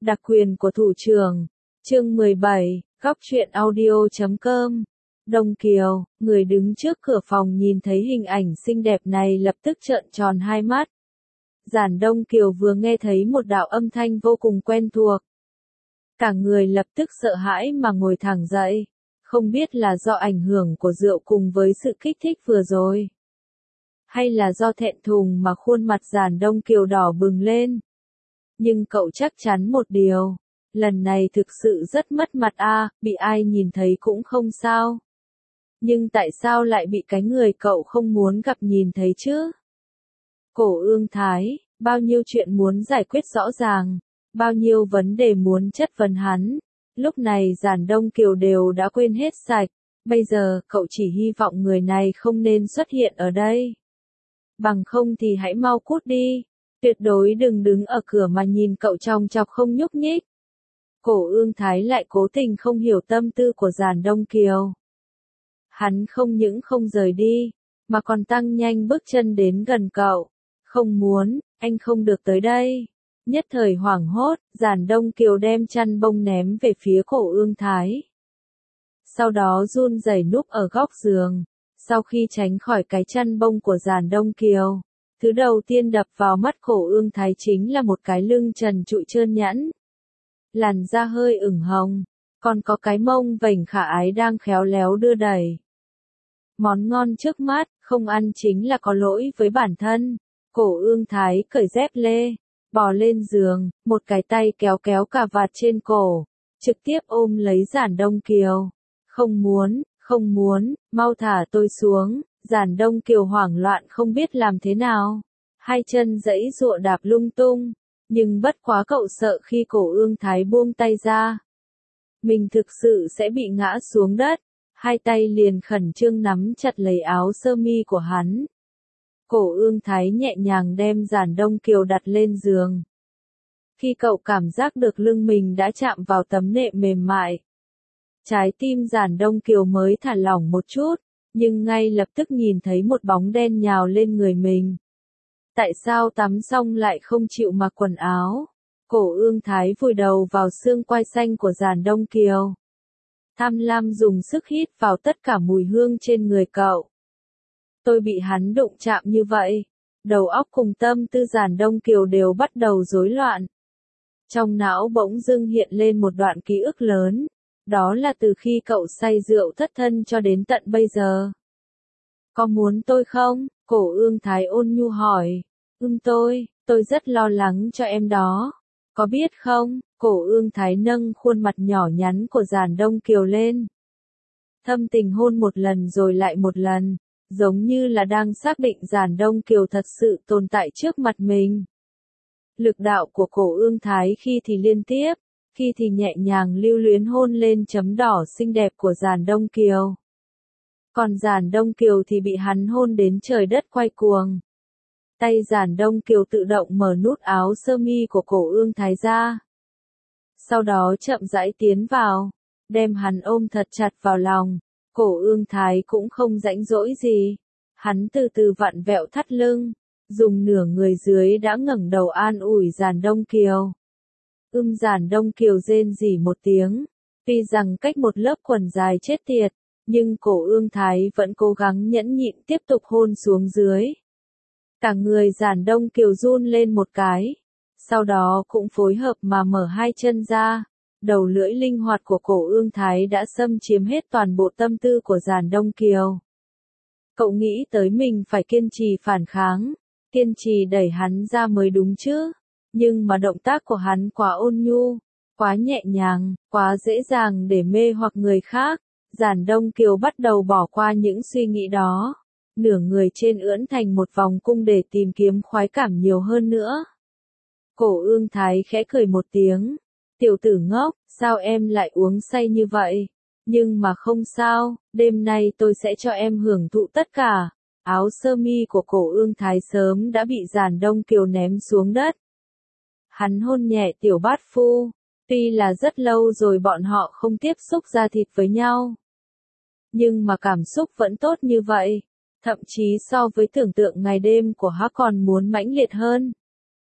Đặc quyền của thủ trưởng. Chương 17, góc truyện audio.com. Đông Kiều, người đứng trước cửa phòng nhìn thấy hình ảnh xinh đẹp này lập tức trợn tròn hai mắt. Giản Đông Kiều vừa nghe thấy một đạo âm thanh vô cùng quen thuộc. Cả người lập tức sợ hãi mà ngồi thẳng dậy. Không biết là do ảnh hưởng của rượu cùng với sự kích thích vừa rồi. Hay là do thẹn thùng mà khuôn mặt Giản Đông Kiều đỏ bừng lên. Nhưng cậu chắc chắn một điều. Lần này thực sự rất mất mặt bị ai nhìn thấy cũng không sao. Nhưng tại sao lại bị cái người cậu không muốn gặp nhìn thấy chứ? Cổ Ương Thái, bao nhiêu chuyện muốn giải quyết rõ ràng, bao nhiêu vấn đề muốn chất vấn hắn. Lúc này Giản Đông Kiều đều đã quên hết sạch, bây giờ cậu chỉ hy vọng người này không nên xuất hiện ở đây. Bằng không thì hãy mau cút đi, tuyệt đối đừng đứng ở cửa mà nhìn cậu chòng chọc không nhúc nhích. Cổ Ương Thái lại cố tình không hiểu tâm tư của Giản Đông Kiều. Hắn không những không rời đi, mà còn tăng nhanh bước chân đến gần cậu. Không muốn, anh không được tới đây. Nhất thời hoảng hốt, Giản Đông Kiều đem chăn bông ném về phía Cổ Ương Thái. Sau đó run rẩy núp ở góc giường. Sau khi tránh khỏi cái chăn bông của Giản Đông Kiều, thứ đầu tiên đập vào mắt Cổ Ương Thái chính là một cái lưng trần trụi trơn nhẵn. Làn da hơi ửng hồng, còn có cái mông vểnh khả ái đang khéo léo đưa đẩy. Món ngon trước mắt, không ăn chính là có lỗi với bản thân. Cổ Ương Thái cởi dép lê, bò lên giường, một cái tay kéo kéo cà vạt trên cổ, trực tiếp ôm lấy Giản Đông Kiều. Không muốn, mau thả tôi xuống. Giản Đông Kiều hoảng loạn không biết làm thế nào. Hai chân giãy giụa đạp lung tung. Nhưng bất quá cậu sợ khi Cổ Ương Thái buông tay ra, mình thực sự sẽ bị ngã xuống đất. Hai tay liền khẩn trương nắm chặt lấy áo sơ mi của hắn. Cổ Ương Thái nhẹ nhàng đem Giản Đông Kiều đặt lên giường. Khi cậu cảm giác được lưng mình đã chạm vào tấm nệm mềm mại, trái tim Giản Đông Kiều mới thả lỏng một chút, nhưng ngay lập tức nhìn thấy một bóng đen nhào lên người mình. Tại sao tắm xong lại không chịu mặc quần áo? Cổ Ương Thái vùi đầu vào xương quai xanh của Giản Đông Kiều. Tham lam dùng sức hít vào tất cả mùi hương trên người cậu. Tôi bị hắn đụng chạm như vậy. Đầu óc cùng tâm tư Giản Đông Kiều đều bắt đầu rối loạn. Trong não bỗng dưng hiện lên một đoạn ký ức lớn. Đó là từ khi cậu say rượu thất thân cho đến tận bây giờ. Có muốn tôi không? Cổ Ương Thái ôn nhu hỏi. Tôi rất lo lắng cho em đó. Có biết không? Cổ Ương Thái nâng khuôn mặt nhỏ nhắn của Giản Đông Kiều lên. Thâm tình hôn một lần rồi lại một lần, giống như là đang xác định Giản Đông Kiều thật sự tồn tại trước mặt mình. Lực đạo của Cổ Ương Thái khi thì liên tiếp, khi thì nhẹ nhàng lưu luyến hôn lên chấm đỏ xinh đẹp của Giản Đông Kiều. Còn Giản Đông Kiều thì bị hắn hôn đến trời đất quay cuồng. Tay Giản Đông Kiều tự động mở nút áo sơ mi của Cổ Ương Thái ra. Sau đó chậm rãi tiến vào, đem hắn ôm thật chặt vào lòng. Cổ Ương Thái cũng không rãnh rỗi gì. Hắn từ từ vặn vẹo thắt lưng, dùng nửa người dưới đã ngẩng đầu an ủi Giản Đông Kiều. Giản Đông Kiều rên rỉ một tiếng. Tuy rằng cách một lớp quần dài chết tiệt, nhưng Cổ Ương Thái vẫn cố gắng nhẫn nhịn tiếp tục hôn xuống dưới. Cả người Giản Đông Kiều run lên một cái. Sau đó cũng phối hợp mà mở hai chân ra. Đầu lưỡi linh hoạt của Cổ Ương Thái đã xâm chiếm hết toàn bộ tâm tư của Giản Đông Kiều. Cậu nghĩ tới mình phải kiên trì phản kháng, kiên trì đẩy hắn ra mới đúng chứ. Nhưng mà động tác của hắn quá ôn nhu, quá nhẹ nhàng, quá dễ dàng để mê hoặc người khác. Giản Đông Kiều bắt đầu bỏ qua những suy nghĩ đó. Nửa người trên ưỡn thành một vòng cung để tìm kiếm khoái cảm nhiều hơn nữa. Cổ Ương Thái khẽ cười một tiếng. Tiểu tử ngốc, sao em lại uống say như vậy? Nhưng mà không sao, đêm nay tôi sẽ cho em hưởng thụ tất cả. Áo sơ mi của Cổ Ương Thái sớm đã bị Giản Đông Kiều ném xuống đất. Hắn hôn nhẹ tiểu bát phu. Tuy là rất lâu rồi bọn họ không tiếp xúc da thịt với nhau, nhưng mà cảm xúc vẫn tốt như vậy. Thậm chí so với tưởng tượng ngày đêm của hắn còn muốn mãnh liệt hơn.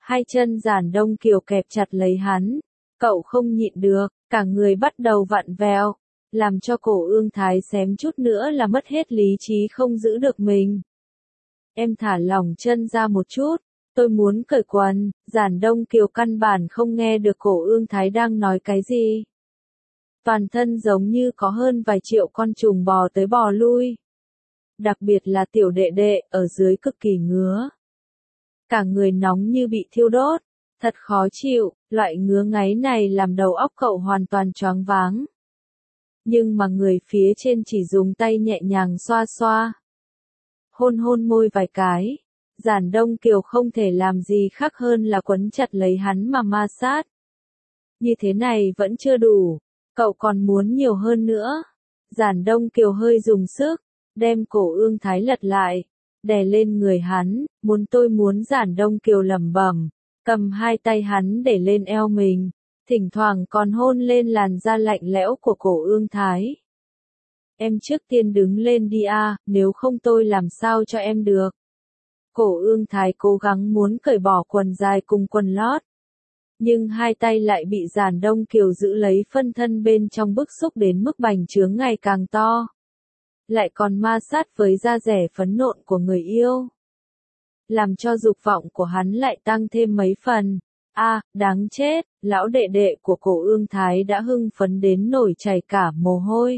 Hai chân Giản Đông Kiều kẹp chặt lấy hắn, cậu không nhịn được, cả người bắt đầu vặn vẹo, làm cho Cổ Ương Thái xém chút nữa là mất hết lý trí không giữ được mình. Em thả lỏng chân ra một chút, tôi muốn cởi quần. Giản Đông Kiều căn bản không nghe được Cổ Ương Thái đang nói cái gì. Toàn thân giống như có hơn vài triệu con trùng bò tới bò lui. Đặc biệt là tiểu đệ đệ ở dưới cực kỳ ngứa. Cả người nóng như bị thiêu đốt, thật khó chịu, loại ngứa ngáy này làm đầu óc cậu hoàn toàn choáng váng. Nhưng mà người phía trên chỉ dùng tay nhẹ nhàng xoa xoa. Hôn hôn môi vài cái, Giản Đông Kiều không thể làm gì khác hơn là quấn chặt lấy hắn mà ma sát. Như thế này vẫn chưa đủ, cậu còn muốn nhiều hơn nữa. Giản Đông Kiều hơi dùng sức, đem Cổ Ương Thái lật lại, đè lên người hắn, tôi muốn. Giản Đông Kiều lẩm bẩm, cầm hai tay hắn để lên eo mình, thỉnh thoảng còn hôn lên làn da lạnh lẽo của Cổ Ương Thái. Em trước tiên đứng lên đi a, nếu không tôi làm sao cho em được. Cổ Ương Thái cố gắng muốn cởi bỏ quần dài cùng quần lót. Nhưng hai tay lại bị Giản Đông Kiều giữ lấy, phân thân bên trong bức xúc đến mức bành trướng ngày càng to. Lại còn ma sát với da dẻ phấn nộn của người yêu. Làm cho dục vọng của hắn lại tăng thêm mấy phần. Đáng chết, lão đệ đệ của Cổ Ương Thái đã hưng phấn đến nổi chảy cả mồ hôi.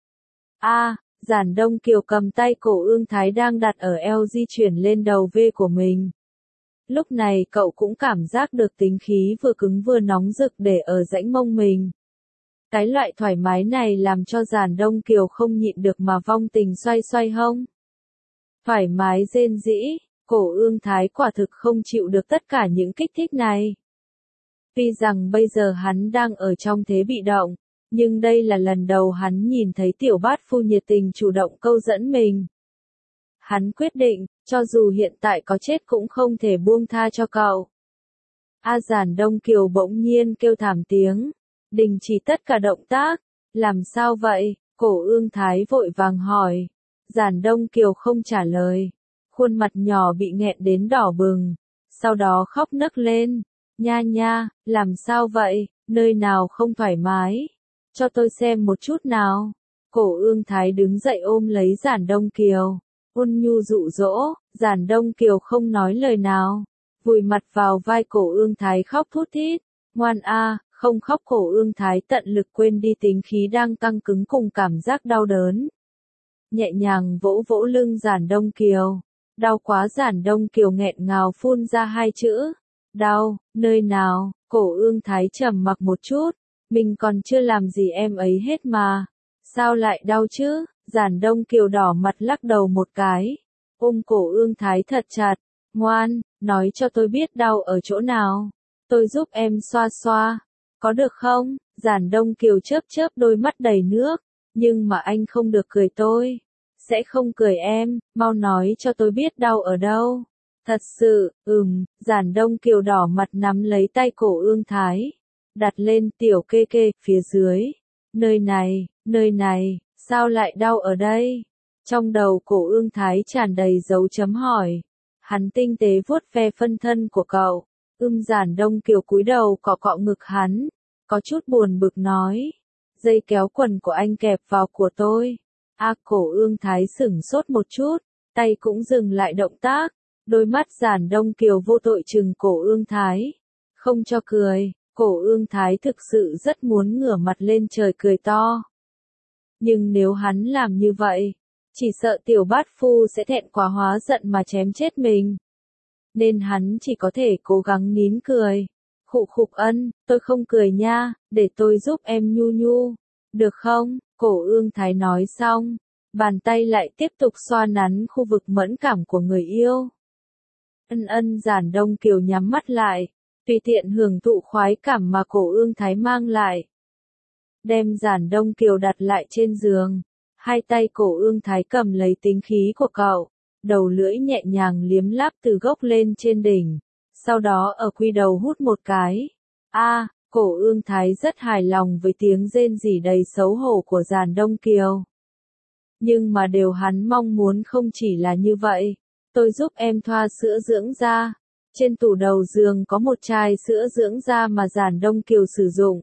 Giản Đông Kiều cầm tay Cổ Ương Thái đang đặt ở eo di chuyển lên đầu V của mình. Lúc này cậu cũng cảm giác được tính khí vừa cứng vừa nóng rực để ở rãnh mông mình. Cái loại thoải mái này làm cho Giản Đông Kiều không nhịn được mà vong tình xoay xoay hông. Thoải mái rên rĩ, Cổ Ương Thái quả thực không chịu được tất cả những kích thích này. Tuy rằng bây giờ hắn đang ở trong thế bị động, nhưng đây là lần đầu hắn nhìn thấy tiểu bát phu nhiệt tình chủ động câu dẫn mình. Hắn quyết định, cho dù hiện tại có chết cũng không thể buông tha cho cậu. Giản Đông Kiều bỗng nhiên kêu thảm tiếng, đình chỉ tất cả động tác. Làm sao vậy? Cổ Ương Thái vội vàng hỏi. Giản Đông Kiều không trả lời, khuôn mặt nhỏ bị nghẹn đến đỏ bừng, sau đó khóc nấc lên. Nha, làm sao vậy? Nơi nào không thoải mái? Cho tôi xem một chút nào. Cổ Ương Thái đứng dậy ôm lấy Giản Đông Kiều, ôn nhu dụ dỗ. Giản Đông Kiều không nói lời nào, vùi mặt vào vai Cổ Ương Thái khóc thút thít. Ngoan không khóc. Cổ Ương Thái tận lực quên đi tính khí đang căng cứng cùng cảm giác đau đớn. Nhẹ nhàng vỗ vỗ lưng Giản Đông Kiều. Đau quá. Giản Đông Kiều nghẹn ngào phun ra hai chữ. Đau, nơi nào? Cổ Ương Thái trầm mặc một chút. Mình còn chưa làm gì em ấy hết mà. Sao lại đau chứ? Giản Đông Kiều đỏ mặt lắc đầu một cái. Ôm Cổ Ương Thái thật chặt. Ngoan, nói cho tôi biết đau ở chỗ nào. Tôi giúp em xoa xoa. Có được không? Giản Đông Kiều chớp chớp đôi mắt đầy nước. Nhưng mà anh không được cười tôi. Sẽ không cười em, mau nói cho tôi biết đau ở đâu. Thật sự, Giản Đông Kiều đỏ mặt nắm lấy tay Cổ Ương Thái. Đặt lên tiểu kê kê, phía dưới. Nơi này, sao lại đau ở đây? Trong đầu Cổ Ương Thái tràn đầy dấu chấm hỏi. Hắn tinh tế vuốt ve phân thân của cậu. Giản Đông Kiều cúi đầu cọ cọ ngực hắn. Có chút buồn bực nói. Dây kéo quần của anh kẹp vào của tôi. Cổ Ương Thái sửng sốt một chút. Tay cũng dừng lại động tác. Đôi mắt Giản Đông Kiều vô tội trừng Cổ Ương Thái. Không cho cười. Cổ Ương Thái thực sự rất muốn ngửa mặt lên trời cười to. Nhưng nếu hắn làm như vậy, chỉ sợ tiểu bát phu sẽ thẹn quá hóa giận mà chém chết mình. Nên hắn chỉ có thể cố gắng nín cười. Khục tôi không cười nha, để tôi giúp em nhu. Được không? Cổ Ương Thái nói xong, bàn tay lại tiếp tục xoa nắn khu vực mẫn cảm của người yêu. Giản Đông Kiều nhắm mắt lại, tùy tiện hưởng thụ khoái cảm mà Cổ Ương Thái mang lại. Đem Giản Đông Kiều đặt lại trên giường, hai tay Cổ Ương Thái cầm lấy tính khí của cậu, đầu lưỡi nhẹ nhàng liếm láp từ gốc lên trên đỉnh, sau đó ở quy đầu hút một cái. Cổ Ương Thái rất hài lòng với tiếng rên rỉ đầy xấu hổ của Giản Đông Kiều. Nhưng mà điều hắn mong muốn không chỉ là như vậy. Tôi giúp em thoa sữa dưỡng da. Trên tủ đầu giường có một chai sữa dưỡng da mà Giản Đông Kiều sử dụng.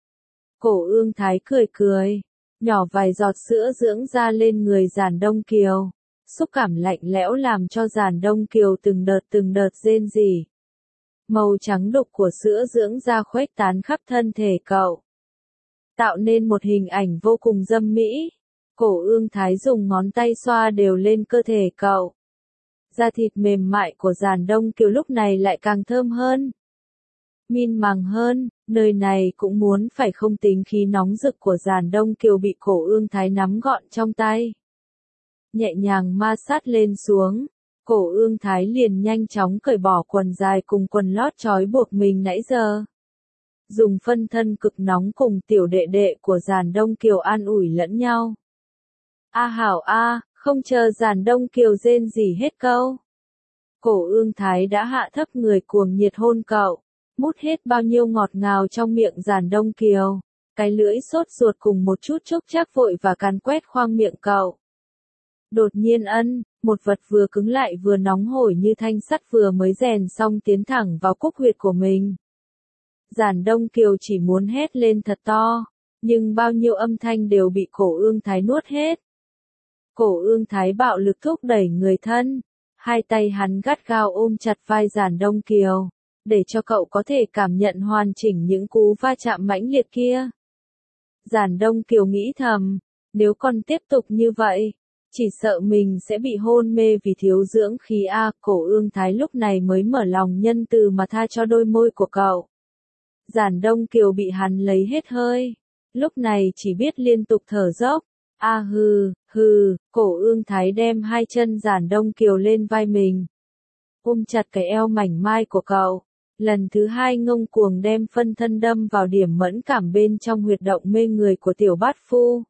Cổ Ương Thái cười cười, nhỏ vài giọt sữa dưỡng da lên người Giản Đông Kiều. Xúc cảm lạnh lẽo làm cho Giản Đông Kiều từng đợt rên rỉ. Màu trắng đục của sữa dưỡng da khuếch tán khắp thân thể cậu, tạo nên một hình ảnh vô cùng dâm mỹ. Cổ Ương Thái dùng ngón tay xoa đều lên cơ thể cậu. Da thịt mềm mại của Giản Đông Kiều lúc này lại càng thơm hơn, min màng hơn, nơi này cũng muốn phải không tính khí nóng rực của Giản Đông Kiều bị Cổ Ương Thái nắm gọn trong tay. Nhẹ nhàng ma sát lên xuống, Cổ Ương Thái liền nhanh chóng cởi bỏ quần dài cùng quần lót trói buộc mình nãy giờ. Dùng phân thân cực nóng cùng tiểu đệ đệ của Giản Đông Kiều an ủi lẫn nhau. A hảo a, không chờ Giản Đông Kiều rên rỉ hết câu. Cổ Ương Thái đã hạ thấp người cuồng nhiệt hôn cậu, mút hết bao nhiêu ngọt ngào trong miệng Giản Đông Kiều. Cái lưỡi sốt ruột cùng một chút chốc chác vội và càn quét khoang miệng cậu. Đột nhiên một vật vừa cứng lại vừa nóng hổi như thanh sắt vừa mới rèn xong tiến thẳng vào cúc huyệt của mình. Giản Đông Kiều chỉ muốn hét lên thật to, nhưng bao nhiêu âm thanh đều bị Cổ Ương Thái nuốt hết. Cổ Ương Thái bạo lực thúc đẩy người thân, hai tay hắn gắt gao ôm chặt vai Giản Đông Kiều, để cho cậu có thể cảm nhận hoàn chỉnh những cú va chạm mãnh liệt kia. Giản Đông Kiều nghĩ thầm, nếu còn tiếp tục như vậy, chỉ sợ mình sẽ bị hôn mê vì thiếu dưỡng khí a. Cổ Ương Thái lúc này mới mở lòng nhân từ mà tha cho đôi môi của cậu. Giản Đông Kiều bị hắn lấy hết hơi, lúc này chỉ biết liên tục thở dốc. A hừ, Cổ Ương Thái đem hai chân Giản Đông Kiều lên vai mình, ôm chặt cái eo mảnh mai của cậu, lần thứ hai ngông cuồng đem phân thân đâm vào điểm mẫn cảm bên trong huyệt động mê người của tiểu bát phu.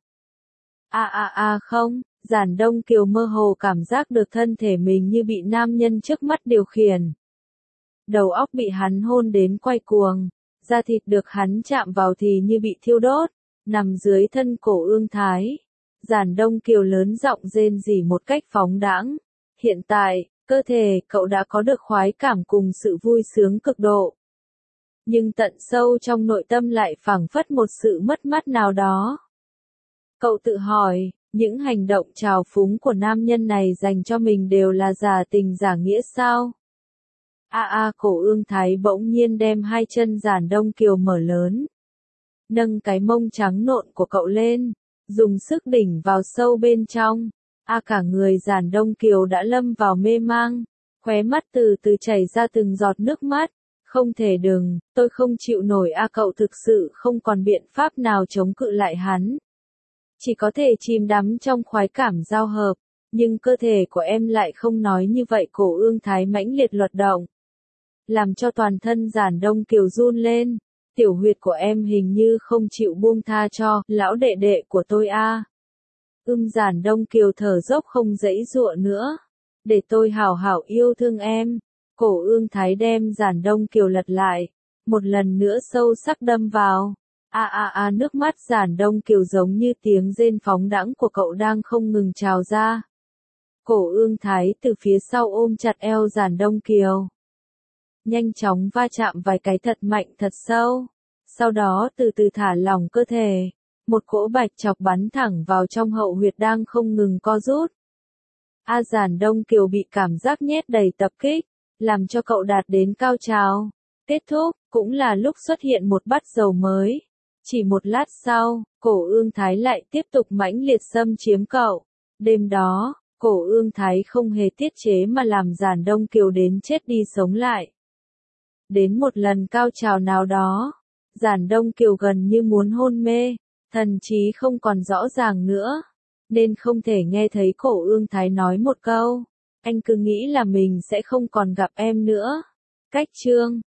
Không, Giản Đông Kiều mơ hồ cảm giác được thân thể mình như bị nam nhân trước mắt điều khiển. Đầu óc bị hắn hôn đến quay cuồng, da thịt được hắn chạm vào thì như bị thiêu đốt, nằm dưới thân Cổ Ương Thái. Giản Đông Kiều lớn giọng rên rỉ một cách phóng đãng. Hiện tại, cơ thể cậu đã có được khoái cảm cùng sự vui sướng cực độ. Nhưng tận sâu trong nội tâm lại phảng phất một sự mất mát nào đó. Cậu tự hỏi, những hành động trào phúng của nam nhân này dành cho mình đều là giả tình giả nghĩa sao? Cổ Ương Thái bỗng nhiên đem hai chân Giản Đông Kiều mở lớn, nâng cái mông trắng nộn của cậu lên, dùng sức đỉnh vào sâu bên trong. Cả người Giản Đông Kiều đã lâm vào mê mang, khóe mắt từ từ chảy ra từng giọt nước mắt. Không thể đừng, tôi không chịu nổi. Cậu thực sự không còn biện pháp nào chống cự lại hắn. Chỉ có thể chìm đắm trong khoái cảm giao hợp, nhưng cơ thể của em lại không nói như vậy. Cổ Ương Thái mãnh liệt luật động, làm cho toàn thân Giản Đông Kiều run lên. Tiểu huyệt của em hình như không chịu buông tha cho lão đệ đệ của tôi a. Giản Đông Kiều thở dốc không giãy giụa nữa. Để tôi hảo hảo yêu thương em. Cổ Ương Thái đem Giản Đông Kiều lật lại, một lần nữa sâu sắc đâm vào. Nước mắt Giản Đông Kiều giống như tiếng rên phóng đãng của cậu đang không ngừng trào ra. Cổ Ương Thái từ phía sau ôm chặt eo Giản Đông Kiều, nhanh chóng va chạm vài cái thật mạnh thật sâu, sau đó từ từ thả lỏng cơ thể, một cỗ bạch chọc bắn thẳng vào trong hậu huyệt đang không ngừng co rút. Giản Đông Kiều bị cảm giác nhét đầy tập kích, làm cho cậu đạt đến cao trào. Kết thúc, cũng là lúc xuất hiện một bát dầu mới. Chỉ một lát sau, Cổ Ương Thái lại tiếp tục mãnh liệt xâm chiếm cậu. Đêm đó, Cổ Ương Thái không hề tiết chế mà làm Giản Đông Kiều đến chết đi sống lại. Đến một lần cao trào nào đó, Giản Đông Kiều gần như muốn hôn mê, thần trí không còn rõ ràng nữa, nên không thể nghe thấy Cổ Ương Thái nói một câu. Anh cứ nghĩ là mình sẽ không còn gặp em nữa. Cách chương